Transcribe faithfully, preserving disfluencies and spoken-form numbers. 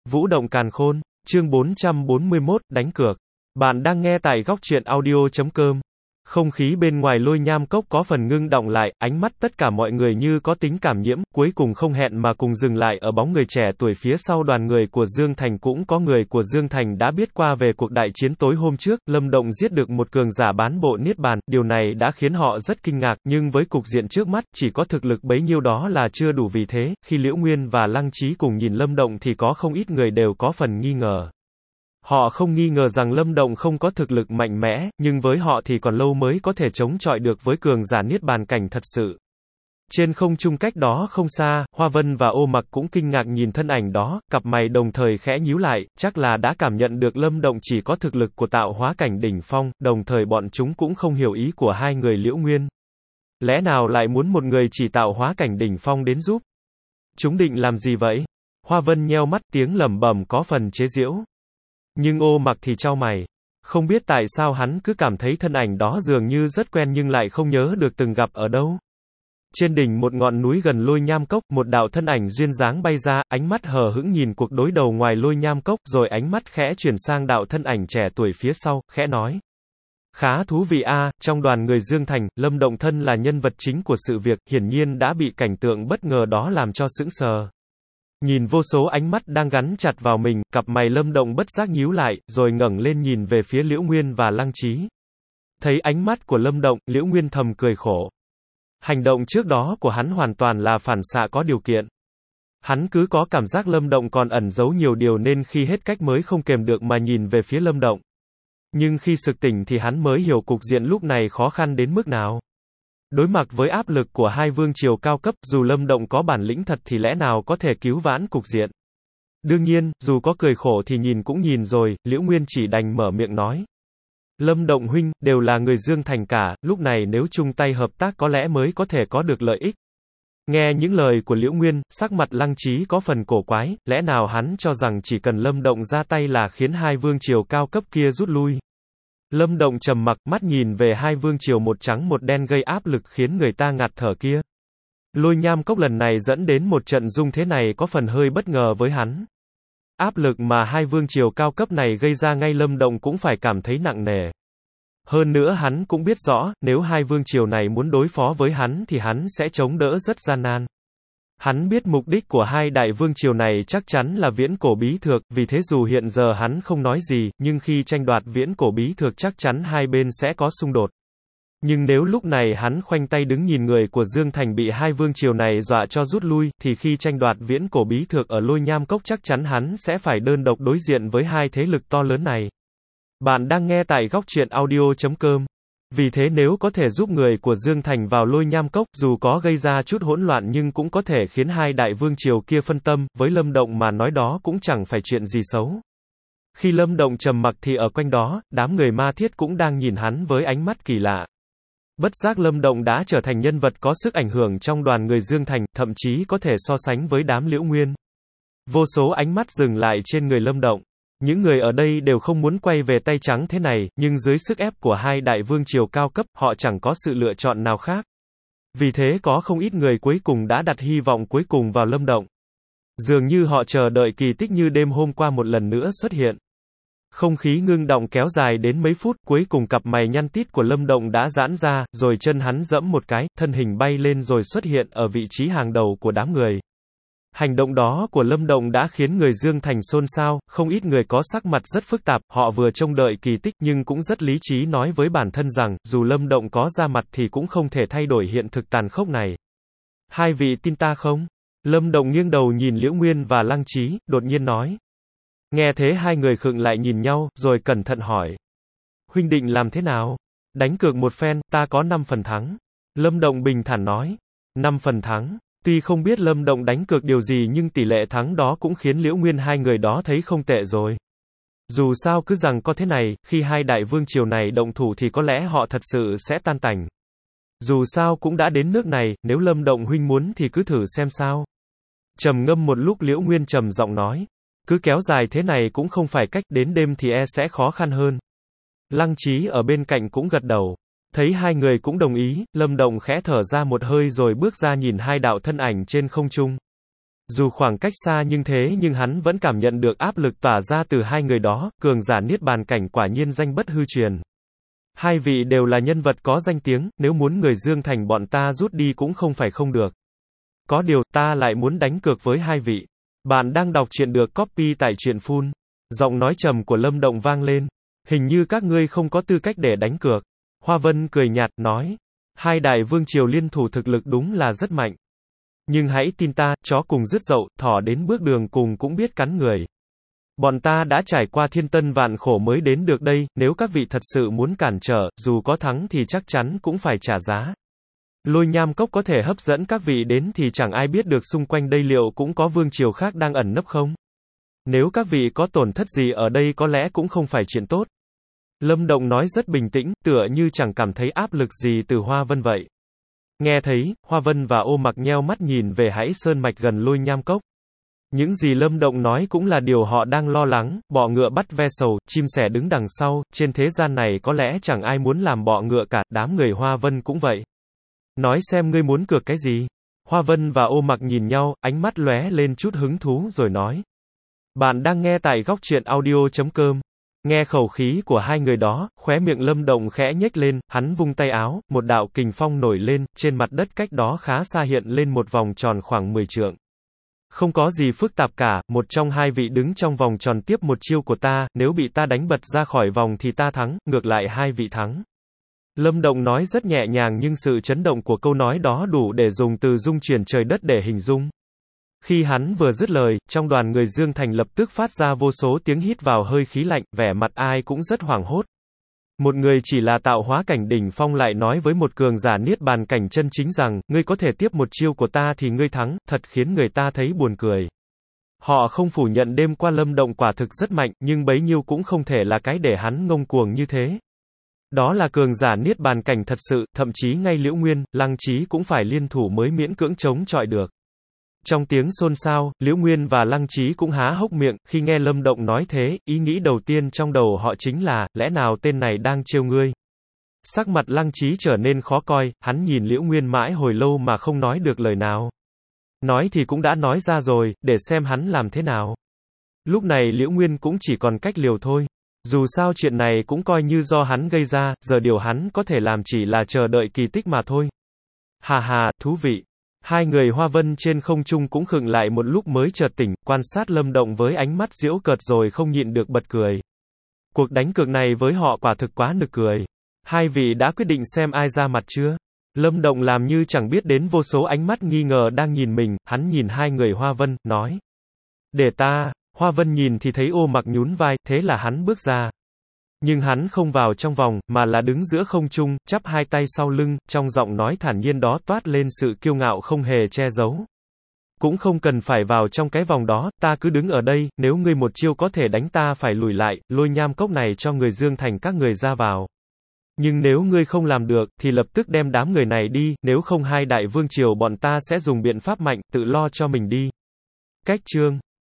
Vũ động càn khôn, chương bốn trăm bốn mươi mốt, đánh cược. Bạn đang nghe tại góc truyện audio chấm com. Không khí bên ngoài Lôi Nham Cốc có phần ngưng đọng lại, ánh mắt tất cả mọi người như có tính cảm nhiễm, cuối cùng không hẹn mà cùng dừng lại ở bóng người trẻ tuổi phía sau đoàn người của Dương Thành. Cũng có người của Dương Thành đã biết qua về cuộc đại chiến tối hôm trước, Lâm Động giết được một cường giả bán bộ niết bàn, điều này đã khiến họ rất kinh ngạc, nhưng với cục diện trước mắt, chỉ có thực lực bấy nhiêu đó là chưa đủ. Vì thế, khi Liễu Nguyên và Lăng Chí cùng nhìn Lâm Động thì có không ít người đều có phần nghi ngờ. Họ không nghi ngờ rằng Lâm Động không có thực lực mạnh mẽ, nhưng với họ thì còn lâu mới có thể chống chọi được với cường giả niết bàn cảnh thật sự. Trên không trung cách đó không xa, Hoa Vân và Ô Mặc cũng kinh ngạc nhìn thân ảnh đó, cặp mày đồng thời khẽ nhíu lại, chắc là đã cảm nhận được Lâm Động chỉ có thực lực của tạo hóa cảnh đỉnh phong, đồng thời bọn chúng cũng không hiểu ý của hai người Liễu Nguyên. Lẽ nào lại muốn một người chỉ tạo hóa cảnh đỉnh phong đến giúp? Chúng định làm gì vậy? Hoa Vân nheo mắt, tiếng lẩm bẩm có phần chế giễu. Nhưng Ô Mặc thì chau mày. Không biết tại sao hắn cứ cảm thấy thân ảnh đó dường như rất quen nhưng lại không nhớ được từng gặp ở đâu. Trên đỉnh một ngọn núi gần Lôi Nham Cốc, một đạo thân ảnh duyên dáng bay ra, ánh mắt hờ hững nhìn cuộc đối đầu ngoài Lôi Nham Cốc, rồi ánh mắt khẽ chuyển sang đạo thân ảnh trẻ tuổi phía sau, khẽ nói. Khá thú vị a, trong đoàn người Dương Thành, Lâm Động thân là nhân vật chính của sự việc, hiển nhiên đã bị cảnh tượng bất ngờ đó làm cho sững sờ. Nhìn vô số ánh mắt đang gắn chặt vào mình, cặp mày Lâm Động bất giác nhíu lại, rồi ngẩng lên nhìn về phía Liễu Nguyên và Lăng Chí. Thấy ánh mắt của Lâm Động, Liễu Nguyên thầm cười khổ. Hành động trước đó của hắn hoàn toàn là phản xạ có điều kiện. Hắn cứ có cảm giác Lâm Động còn ẩn giấu nhiều điều nên khi hết cách mới không kềm được mà nhìn về phía Lâm Động. Nhưng khi sực tỉnh thì hắn mới hiểu cục diện lúc này khó khăn đến mức nào. Đối mặt với áp lực của hai vương triều cao cấp, dù Lâm Động có bản lĩnh thật thì lẽ nào có thể cứu vãn cục diện. Đương nhiên, dù có cười khổ thì nhìn cũng nhìn rồi, Liễu Nguyên chỉ đành mở miệng nói. Lâm Động huynh, đều là người Dương Thành cả, lúc này nếu chung tay hợp tác có lẽ mới có thể có được lợi ích. Nghe những lời của Liễu Nguyên, sắc mặt Lăng Chí có phần cổ quái, lẽ nào hắn cho rằng chỉ cần Lâm Động ra tay là khiến hai vương triều cao cấp kia rút lui. Lâm Động trầm mặc, mắt nhìn về hai vương triều một trắng một đen gây áp lực khiến người ta ngạt thở kia. Lôi Nham Cốc lần này dẫn đến một trận dung thế này có phần hơi bất ngờ với hắn. Áp lực mà hai vương triều cao cấp này gây ra ngay Lâm Động cũng phải cảm thấy nặng nề. Hơn nữa hắn cũng biết rõ, nếu hai vương triều này muốn đối phó với hắn thì hắn sẽ chống đỡ rất gian nan. Hắn biết mục đích của hai đại vương triều này chắc chắn là viễn cổ bí thược, vì thế dù hiện giờ hắn không nói gì, nhưng khi tranh đoạt viễn cổ bí thược chắc chắn hai bên sẽ có xung đột. Nhưng nếu lúc này hắn khoanh tay đứng nhìn người của Dương Thành bị hai vương triều này dọa cho rút lui, thì khi tranh đoạt viễn cổ bí thược ở Lôi Nham Cốc chắc chắn hắn sẽ phải đơn độc đối diện với hai thế lực to lớn này. Bạn đang nghe tại góc truyện audio chấm com. Vì thế nếu có thể giúp người của Dương Thành vào Lôi Nham Cốc, dù có gây ra chút hỗn loạn nhưng cũng có thể khiến hai đại vương triều kia phân tâm, với Lâm Động mà nói đó cũng chẳng phải chuyện gì xấu. Khi Lâm Động trầm mặc thì ở quanh đó, đám người Ma Thiết cũng đang nhìn hắn với ánh mắt kỳ lạ. Bất giác Lâm Động đã trở thành nhân vật có sức ảnh hưởng trong đoàn người Dương Thành, thậm chí có thể so sánh với đám Liễu Nguyên. Vô số ánh mắt dừng lại trên người Lâm Động. Những người ở đây đều không muốn quay về tay trắng thế này, nhưng dưới sức ép của hai đại vương triều cao cấp, họ chẳng có sự lựa chọn nào khác. Vì thế có không ít người cuối cùng đã đặt hy vọng cuối cùng vào Lâm Động. Dường như họ chờ đợi kỳ tích như đêm hôm qua một lần nữa xuất hiện. Không khí ngưng động kéo dài đến mấy phút, cuối cùng cặp mày nhăn tít của Lâm Động đã giãn ra, rồi chân hắn giẫm một cái, thân hình bay lên rồi xuất hiện ở vị trí hàng đầu của đám người. Hành động đó của Lâm Động đã khiến người Dương Thành xôn xao, không ít người có sắc mặt rất phức tạp, họ vừa trông đợi kỳ tích nhưng cũng rất lý trí nói với bản thân rằng, dù Lâm Động có ra mặt thì cũng không thể thay đổi hiện thực tàn khốc này. Hai vị tin ta không? Lâm Động nghiêng đầu nhìn Liễu Nguyên và Lăng Chí, đột nhiên nói. Nghe thế hai người khựng lại nhìn nhau, rồi cẩn thận hỏi. Huynh định làm thế nào? Đánh cược một phen, ta có năm phần thắng. Lâm Động bình thản nói. Năm phần thắng. Tuy không biết Lâm Động đánh cược điều gì nhưng tỷ lệ thắng đó cũng khiến Liễu Nguyên hai người đó thấy không tệ rồi. Dù sao cứ rằng có thế này, khi hai đại vương triều này động thủ thì có lẽ họ thật sự sẽ tan tành. Dù sao cũng đã đến nước này, nếu Lâm Động huynh muốn thì cứ thử xem sao. Trầm ngâm một lúc Liễu Nguyên trầm giọng nói. Cứ kéo dài thế này cũng không phải cách, đến đêm thì e sẽ khó khăn hơn. Lăng Chí ở bên cạnh cũng gật đầu. Thấy hai người cũng đồng ý, Lâm Động khẽ thở ra một hơi rồi bước ra nhìn hai đạo thân ảnh trên không trung. Dù khoảng cách xa nhưng thế nhưng hắn vẫn cảm nhận được áp lực tỏa ra từ hai người đó, cường giả niết bàn cảnh quả nhiên danh bất hư truyền. Hai vị đều là nhân vật có danh tiếng, nếu muốn người Dương Thành bọn ta rút đi cũng không phải không được. Có điều, ta lại muốn đánh cược với hai vị. Bạn đang đọc truyện được copy tại truyện phun. Giọng nói trầm của Lâm Động vang lên. Hình như các ngươi không có tư cách để đánh cược. Hoa Vân cười nhạt, nói. Hai đại vương triều liên thủ thực lực đúng là rất mạnh. Nhưng hãy tin ta, chó cùng rứt dậu, thỏ đến bước đường cùng cũng biết cắn người. Bọn ta đã trải qua thiên tân vạn khổ mới đến được đây, nếu các vị thật sự muốn cản trở, dù có thắng thì chắc chắn cũng phải trả giá. Lôi Nham Cốc có thể hấp dẫn các vị đến thì chẳng ai biết được xung quanh đây liệu cũng có vương triều khác đang ẩn nấp không? Nếu các vị có tổn thất gì ở đây có lẽ cũng không phải chuyện tốt. Lâm Động nói rất bình tĩnh, tựa như chẳng cảm thấy áp lực gì từ Hoa Vân vậy. Nghe thấy, Hoa Vân và Ô Mặc nheo mắt nhìn về Hãi Sơn Mạch gần Lôi Nham Cốc. Những gì Lâm Động nói cũng là điều họ đang lo lắng, bọ ngựa bắt ve sầu, chim sẻ đứng đằng sau, trên thế gian này có lẽ chẳng ai muốn làm bọ ngựa cả, đám người Hoa Vân cũng vậy. Nói xem ngươi muốn cược cái gì? Hoa Vân và Ô Mặc nhìn nhau, ánh mắt lóe lên chút hứng thú rồi nói. Bạn đang nghe tại góc truyện audio chấm com. Nghe khẩu khí của hai người đó, khóe miệng Lâm Động khẽ nhếch lên, hắn vung tay áo, một đạo kình phong nổi lên, trên mặt đất cách đó khá xa hiện lên một vòng tròn khoảng mười trượng. Không có gì phức tạp cả, một trong hai vị đứng trong vòng tròn tiếp một chiêu của ta, nếu bị ta đánh bật ra khỏi vòng thì ta thắng, ngược lại hai vị thắng. Lâm Động nói rất nhẹ nhàng nhưng sự chấn động của câu nói đó đủ để dùng từ dung chuyển trời đất để hình dung. Khi hắn vừa dứt lời, trong đoàn người Dương Thành lập tức phát ra vô số tiếng hít vào hơi khí lạnh, vẻ mặt ai cũng rất hoảng hốt. Một người chỉ là tạo hóa cảnh đỉnh phong lại nói với một cường giả niết bàn cảnh chân chính rằng, ngươi có thể tiếp một chiêu của ta thì ngươi thắng, thật khiến người ta thấy buồn cười. Họ không phủ nhận đêm qua Lâm Động quả thực rất mạnh, nhưng bấy nhiêu cũng không thể là cái để hắn ngông cuồng như thế. Đó là cường giả niết bàn cảnh thật sự, thậm chí ngay Liễu Nguyên, Lăng Chí cũng phải liên thủ mới miễn cưỡng chống chọi được. Trong tiếng xôn xao, Liễu Nguyên và Lăng Chí cũng há hốc miệng, khi nghe Lâm Động nói thế, ý nghĩ đầu tiên trong đầu họ chính là, lẽ nào tên này đang trêu ngươi? Sắc mặt Lăng Chí trở nên khó coi, hắn nhìn Liễu Nguyên mãi hồi lâu mà không nói được lời nào. Nói thì cũng đã nói ra rồi, để xem hắn làm thế nào. Lúc này Liễu Nguyên cũng chỉ còn cách liều thôi. Dù sao chuyện này cũng coi như do hắn gây ra, giờ điều hắn có thể làm chỉ là chờ đợi kỳ tích mà thôi. Hà hà, thú vị. Hai người Hoa Vân trên không trung cũng khựng lại một lúc mới chợt tỉnh, quan sát Lâm Động với ánh mắt giễu cợt rồi không nhịn được bật cười. Cuộc đánh cược này với họ quả thực quá nực cười. Hai vị đã quyết định xem ai ra mặt chưa? Lâm Động làm như chẳng biết đến vô số ánh mắt nghi ngờ đang nhìn mình, hắn nhìn hai người Hoa Vân, nói. Để ta, Hoa Vân nhìn thì thấy Ô Mặc nhún vai, thế là hắn bước ra. Nhưng hắn không vào trong vòng, mà là đứng giữa không trung, chắp hai tay sau lưng, trong giọng nói thản nhiên đó toát lên sự kiêu ngạo không hề che giấu. Cũng không cần phải vào trong cái vòng đó, ta cứ đứng ở đây, nếu ngươi một chiêu có thể đánh ta phải lùi lại, Lôi Nham Cốc này cho người Dương Thành các người ra vào. Nhưng nếu ngươi không làm được, thì lập tức đem đám người này đi, nếu không hai đại vương triều bọn ta sẽ dùng biện pháp mạnh, tự lo cho mình đi. Cách chương